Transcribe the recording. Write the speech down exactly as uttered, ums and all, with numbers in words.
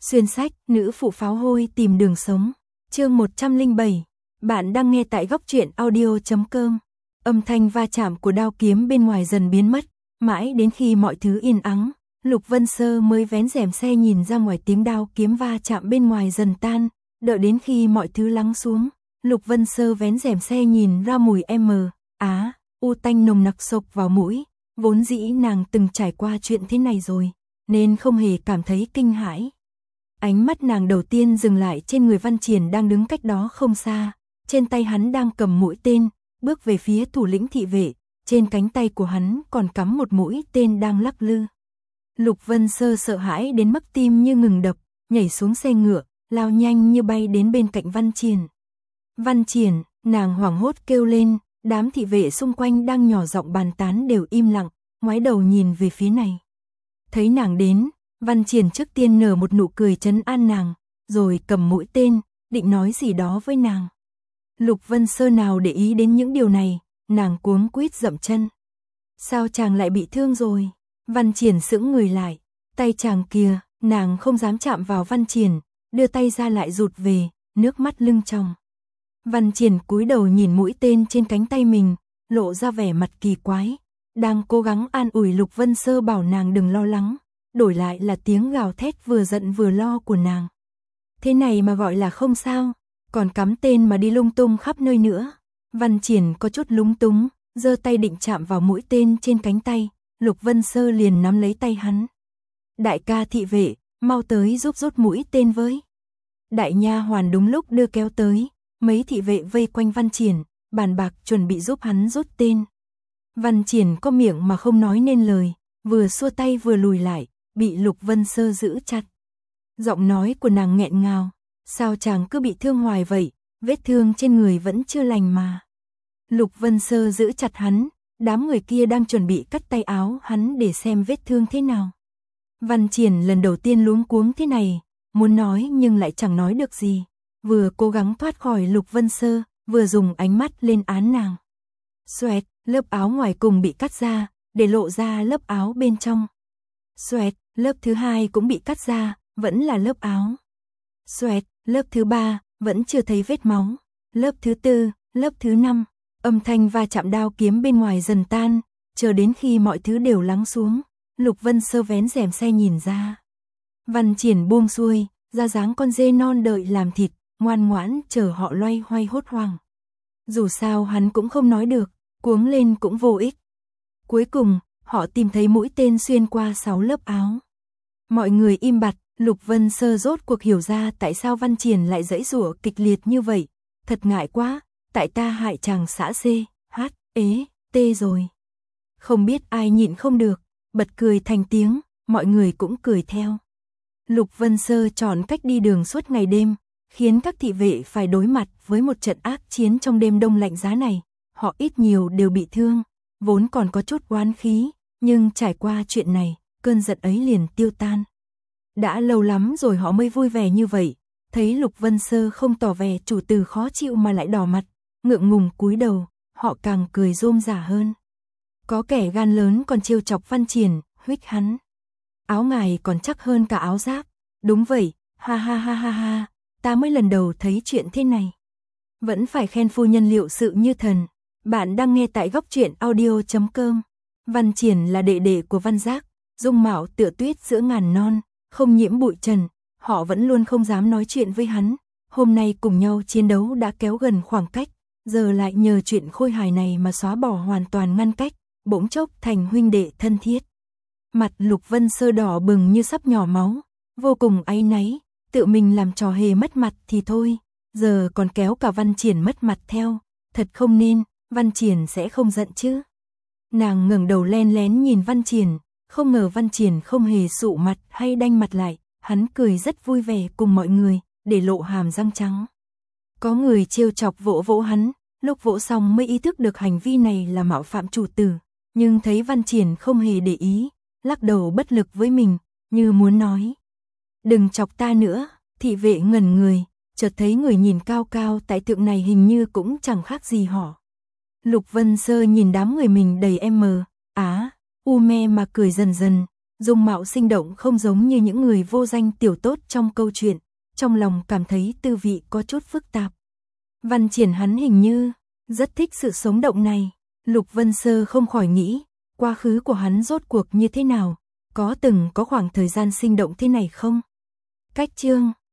Xuyên sách, nữ phụ pháo hôi tìm đường sống. Chương một trăm lẻ bảy. Bạn đang nghe tại góc truyện audio chấm com. Âm thanh va chạm của đao kiếm bên ngoài dần biến mất, mãi đến khi mọi thứ yên ắng, Lục Vân Sơ mới vén rèm xe nhìn ra ngoài, tiếng đao kiếm va chạm bên ngoài dần tan, đợi đến khi mọi thứ lắng xuống, Lục Vân Sơ vén rèm xe nhìn ra mùi M, á, u tanh nồng nặc sộc vào mũi, vốn dĩ nàng từng trải qua chuyện thế này rồi, nên không hề cảm thấy kinh hãi. Ánh mắt nàng đầu tiên dừng lại trên người Văn Triển đang đứng cách đó không xa, trên tay hắn đang cầm mũi tên, bước về phía thủ lĩnh thị vệ, trên cánh tay của hắn còn cắm một mũi tên đang lắc lư. Lục Vân Sơ sợ hãi đến mức tim như ngừng đập, nhảy xuống xe ngựa, lao nhanh như bay đến bên cạnh Văn Triển. Văn Triển, nàng hoảng hốt kêu lên, đám thị vệ xung quanh đang nhỏ giọng bàn tán đều im lặng, ngoái đầu nhìn về phía này. Thấy nàng đến, Văn Triển trước tiên nở một nụ cười trấn an nàng, rồi cầm mũi tên, định nói gì đó với nàng. Lục Vân Sơ nào để ý đến những điều này, nàng cuống quýt dậm chân. Sao chàng lại bị thương rồi? Văn Triển sững người lại, tay chàng kìa, nàng không dám chạm vào Văn Triển, đưa tay ra lại rụt về, nước mắt lưng tròng. Văn Triển cúi đầu nhìn mũi tên trên cánh tay mình, lộ ra vẻ mặt kỳ quái, đang cố gắng an ủi Lục Vân Sơ bảo nàng đừng lo lắng, đổi lại là tiếng gào thét vừa giận vừa lo của nàng. Thế này mà gọi là không sao, còn cắm tên mà đi lung tung khắp nơi nữa. Văn Triển có chút lúng túng, giơ tay định chạm vào mũi tên trên cánh tay, Lục Vân Sơ liền nắm lấy tay hắn. Đại ca thị vệ, mau tới giúp rút mũi tên với. Đại nha hoàn đúng lúc đưa kéo tới, mấy thị vệ vây quanh Văn Triển, bàn bạc chuẩn bị giúp hắn rút tên. Văn Triển có miệng mà không nói nên lời, vừa xua tay vừa lùi lại, bị Lục Vân Sơ giữ chặt. Giọng nói của nàng nghẹn ngào, sao chàng cứ bị thương hoài vậy, vết thương trên người vẫn chưa lành mà. Lục Vân Sơ giữ chặt hắn, đám người kia đang chuẩn bị cắt tay áo hắn để xem vết thương thế nào. Văn Triển lần đầu tiên luống cuống thế này, muốn nói nhưng lại chẳng nói được gì, vừa cố gắng thoát khỏi Lục Vân Sơ, vừa dùng ánh mắt lên án nàng. Xoẹt, lớp áo ngoài cùng bị cắt ra, để lộ ra lớp áo bên trong. Xoẹt, lớp thứ hai cũng bị cắt ra, vẫn là lớp áo. Xoẹt, lớp thứ ba, vẫn chưa thấy vết máu. Lớp thứ tư, lớp thứ năm, âm thanh va chạm đao kiếm bên ngoài dần tan, chờ đến khi mọi thứ đều lắng xuống, Lục Vân Sơ vén rèm xe nhìn ra. Văn Triển buông xuôi, ra dáng con dê non đợi làm thịt, ngoan ngoãn chờ họ loay hoay hốt hoảng. Dù sao hắn cũng không nói được, cuống lên cũng vô ích. Cuối cùng, họ tìm thấy mũi tên xuyên qua sáu lớp áo. Mọi người im bặt, Lục Vân Sơ rốt cuộc hiểu ra tại sao Văn Triển lại giãy giụa kịch liệt như vậy. Thật ngại quá, tại ta hại chàng xã C, H, ế, T rồi. Không biết ai nhịn không được, bật cười thành tiếng, mọi người cũng cười theo. Lục Vân Sơ chọn cách đi đường suốt ngày đêm, khiến các thị vệ phải đối mặt với một trận ác chiến trong đêm đông lạnh giá này. Họ ít nhiều đều bị thương, vốn còn có chút oán khí, nhưng trải qua chuyện này, cơn giận ấy liền tiêu tan. Đã lâu lắm rồi họ mới vui vẻ như vậy, thấy Lục Vân Sơ không tỏ vẻ chủ từ khó chịu mà lại đỏ mặt, ngượng ngùng cúi đầu, họ càng cười rôm rả hơn. Có kẻ gan lớn còn trêu chọc Văn Triển, huých hắn. Áo ngài còn chắc hơn cả áo giáp. Đúng vậy, ha ha ha ha ha, ta mới lần đầu thấy chuyện thế này. Vẫn phải khen phu nhân liệu sự như thần. Bạn đang nghe tại góc truyện audio chấm com. Văn Triển là đệ đệ của Văn Giác, dung mạo tựa tuyết giữa ngàn non, không nhiễm bụi trần, họ vẫn luôn không dám nói chuyện với hắn. Hôm nay cùng nhau chiến đấu đã kéo gần khoảng cách, giờ lại nhờ chuyện khôi hài này mà xóa bỏ hoàn toàn ngăn cách, bỗng chốc thành huynh đệ thân thiết. Mặt Lục Vân Sơ đỏ bừng như sắp nhỏ máu, vô cùng áy náy, tự mình làm trò hề mất mặt thì thôi, giờ còn kéo cả Văn Triển mất mặt theo, thật không nên, Văn Triển sẽ không giận chứ. Nàng ngẩng đầu len lén nhìn Văn Triển, không ngờ Văn Triển không hề sụ mặt hay đanh mặt lại, hắn cười rất vui vẻ cùng mọi người, để lộ hàm răng trắng. Có người trêu chọc vỗ vỗ hắn, lúc vỗ xong mới ý thức được hành vi này là mạo phạm chủ tử, nhưng thấy Văn Triển không hề để ý, lắc đầu bất lực với mình, như muốn nói. Đừng chọc ta nữa, thị vệ ngẩn người, chợt thấy người nhìn cao cao tại tượng này hình như cũng chẳng khác gì họ. Lục Vân Sơ nhìn đám người mình đầy em mờ, á, u me mà cười dần dần, Dung mạo sinh động không giống như những người vô danh tiểu tốt trong câu chuyện, trong lòng cảm thấy tư vị có chút phức tạp. Văn Triển hắn hình như rất thích sự sống động này. Lục Vân Sơ không khỏi nghĩ, quá khứ của hắn rốt cuộc như thế nào, có từng có khoảng thời gian sinh động thế này không? Cách chương